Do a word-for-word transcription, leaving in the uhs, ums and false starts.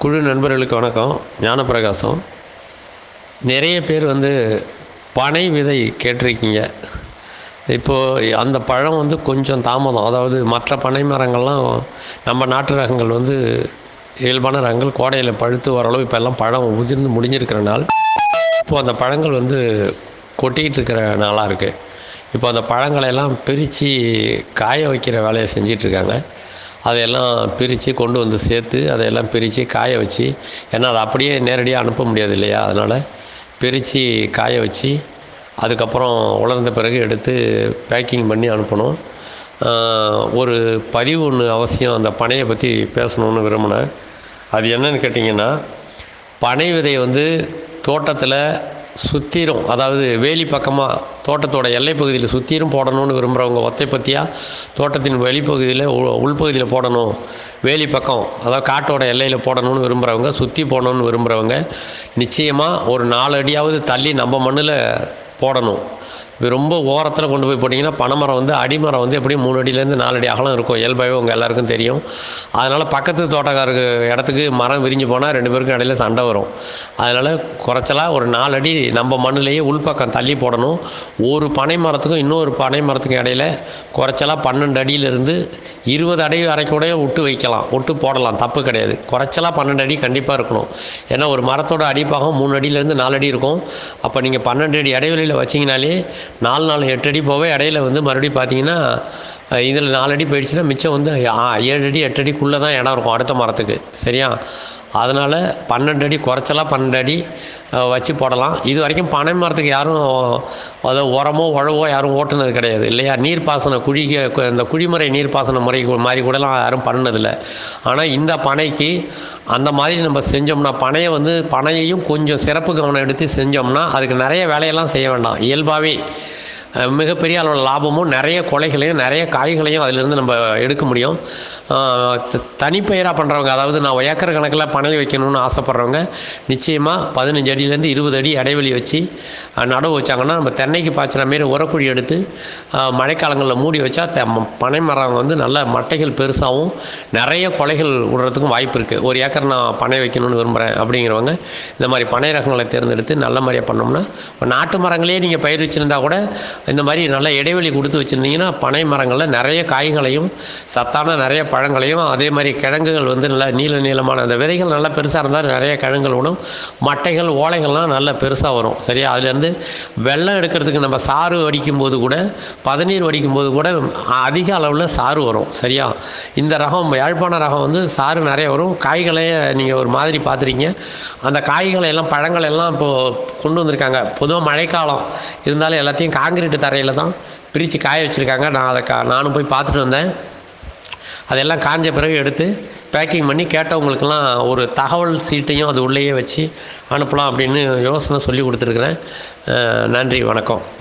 குழு நண்பர்களுக்கு வணக்கம். ஞானப்பிரகாசம். நிறைய பேர் வந்து பனை விதை கேட்டிருக்கீங்க. இப்போது அந்த பழம் வந்து கொஞ்சம் தாமதம். அதாவது மற்ற பனை மரங்கள்லாம் நம்ம நாட்டு ரகங்கள் வந்து இயல்பான ரகங்கள் கோடையில் பழுத்து ஓரளவு இப்போல்லாம் பழம் உதிர்ந்து முடிஞ்சிருக்கிற நாள். இப்போது அந்த பழங்கள் வந்து கொட்டிகிட்டு இருக்கிற நாளாக இருக்குது. இப்போ அந்த பழங்களையெல்லாம் பிரித்து காய வைக்கிற வேலையை செஞ்சிட்ருக்காங்க. அதையெல்லாம் பிரித்து கொண்டு வந்து சேர்த்து அதையெல்லாம் பிரித்து காய வச்சு, ஏன்னா அதை அப்படியே நேரடியாக அனுப்ப முடியாது இல்லையா, அதனால் பிரித்து காய வச்சு அதுக்கப்புறம் உலர்ந்த பிறகு எடுத்து பேக்கிங் பண்ணி அனுப்பணும். ஒரு பதிவு ஒன்று அவசியம் அந்த பனையை பற்றி பேசணுன்னு விரும்பினேன். அது என்னன்னு கேட்டிங்கன்னா, பனை விதை வந்து தோட்டத்தில் சுற்றிரும், அதாவது வேலி பக்கமாக தோட்டத்தோட எல்லை பகுதியில் சுற்றிரும் போடணும்னு விரும்புகிறவங்க, ஒத்தை பற்றியாக தோட்டத்தின் வெளிப்பகுதியில் உள்பகுதியில் போடணும், வேலி பக்கம் அதாவது காட்டோட எல்லையில் போடணும்னு விரும்புகிறவங்க, சுற்றி போடணும்னு விரும்புகிறவங்க நிச்சயமாக ஒரு நாலு அடியாவது தள்ளி நம்ம மண்ணில் போடணும். இது ரொம்ப ஓரத்தில் கொண்டு போய் போட்டிங்கன்னா பனைமரம் வந்து அடிமரம் வந்து எப்படியும் மூணு அடியிலேருந்து நாலு அடி அகலம் இருக்கும், இயல்பாகவே உங்கள் எல்லாருக்கும் தெரியும். அதனால் பக்கத்து தோட்டக்காரருக்கு இடத்துக்கு மரம் விரிஞ்சு போனால் ரெண்டு பேருக்கும் இடையில சண்டை வரும். அதனால் குறைச்சலாக ஒரு நாலு அடி நம்ம மண்ணிலேயே உள்பக்கம் தள்ளி போடணும். ஒரு பனை மரத்துக்கும் இன்னொரு பனை மரத்துக்கும் இடையில குறைச்சலாக பன்னெண்டு அடியிலிருந்து இருபது அடி வரைக்கூட விட்டு வைக்கலாம், விட்டு போடலாம், தப்பு கிடையாது. குறைச்சலாக பன்னெண்டு அடி கண்டிப்பாக இருக்கணும். ஏன்னா ஒரு மரத்தோட அடிப்பாகம் மூணு அடியிலேருந்து நாலு அடி இருக்கும். அப்போ நீங்கள் பன்னெண்டு அடி இடைவெளியில் வச்சிங்கனாலே நாலு நாலு எட்டு அடி போவே இடையில வந்து மறுபடியும் பார்த்தீங்கன்னா இதில் நாலு அடி போயிடுச்சுன்னா மிச்சம் வந்து ஏழு அடி எட்டு அடிக்குள்ளே தான் இடம் இருக்கும் அடுத்த மரத்துக்கு, சரியா? அதனால் பன்னெண்டு அடி குறைச்சலாக பன்னெண்டு அடி வச்சு போடலாம். இது வரைக்கும் பனை மரத்துக்கு யாரும் அதை உரமோ உழவோ யாரும் ஓட்டுனது கிடையாது இல்லையா? நீர்ப்பாசன குழிக்க இந்த குழிமுறை நீர்ப்பாசன முறை மாதிரி கூடலாம் யாரும் பண்ணினதில்லை. ஆனால் இந்த பனைக்கு அந்த மாதிரி நம்ம செஞ்சோம்னா, பனையை வந்து பனையையும் கொஞ்சம் சிறப்பு கவனம் எடுத்து செஞ்சோம்னா அதுக்கு நிறைய வேலையெல்லாம் செய்ய வேண்டாம். இயல்பாகவே மிகப்பெரிய அளவில் லாபமும் நிறைய கொலைகளையும் நிறைய காய்களையும் அதிலிருந்து நம்ம எடுக்க முடியும். தனிப்பயிராக பண்ணுறவங்க, அதாவது நான் ஏக்கர் கணக்கில் பனை வைக்கணும்னு ஆசைப்பட்றவங்க நிச்சயமாக பதினஞ்சு அடியிலேருந்து இருபது அடி இடைவெளி வச்சு நடவு வச்சாங்கன்னா நம்ம தென்னைக்கு பாய்ச்சிற மாரி உரக்குழி எடுத்து மழைக்காலங்களில் மூடி வச்சா தெ பனை மரம் வந்து நல்ல மட்டைகள் பெருசாகவும் நிறைய கொலைகள் விடுறதுக்கும் வாய்ப்பு இருக்குது. ஒரு ஏக்கர் நான் பனை வைக்கணும்னு விரும்புகிறேன் அப்படிங்கிறவங்க இந்த மாதிரி பனை ரகங்களை தேர்ந்தெடுத்து நல்ல மாதிரியாக பண்ணோம்னா, நாட்டு மரங்களே நீங்கள் பயிர் வச்சுருந்தா கூட இந்த மாதிரி நல்ல இடைவெளி கொடுத்து வச்சுருந்தீங்கன்னா பனை மரங்களில் நிறைய காய்களையும் சத்தான நிறைய பழங்களையும், அதே மாதிரி கிழங்குகள் வந்து நல்லா நீள நீளமான அந்த விதைகள் நல்லா பெருசாக இருந்தால் நிறைய கிழங்குகள் வரும், மட்டைகள் ஓலைகள்லாம் நல்லா பெருசாக வரும், சரியா? அதுலேருந்து வெள்ளம் எடுக்கிறதுக்கு நம்ம சாறு வடிக்கும்போது கூட பதநீர் வடிக்கும்போது கூட அதிக அளவில் சாறு வரும், சரியா? இந்த ரகம் யாழ்ப்பாண ரகம் வந்து சாறு நிறைய வரும். காய்களையே நீங்கள் ஒரு மாதிரி பார்த்துருக்கீங்க. அந்த காய்களை எல்லாம் பழங்கள் எல்லாம் இப்போது கொண்டு வந்திருக்காங்க. பொதுவாக மழைக்காலம் இருந்தாலும் எல்லாத்தையும் காங்கிரீட்டு தரையில் தான் பிரித்து காய வச்சுருக்காங்க. நான் அதை கா நானும் போய் பார்த்துட்டு வந்தேன். அதெல்லாம் காஞ்ச பிறகு எடுத்து பேக்கிங் பண்ணி கேட்டவங்களுக்கெல்லாம் ஒரு தகவல் சீட்டையும் அது உள்ளேயே வச்சு அனுப்பலாம் அப்படின்னு யோசனை சொல்லி கொடுத்துருக்குறேன். நன்றி, வணக்கம்.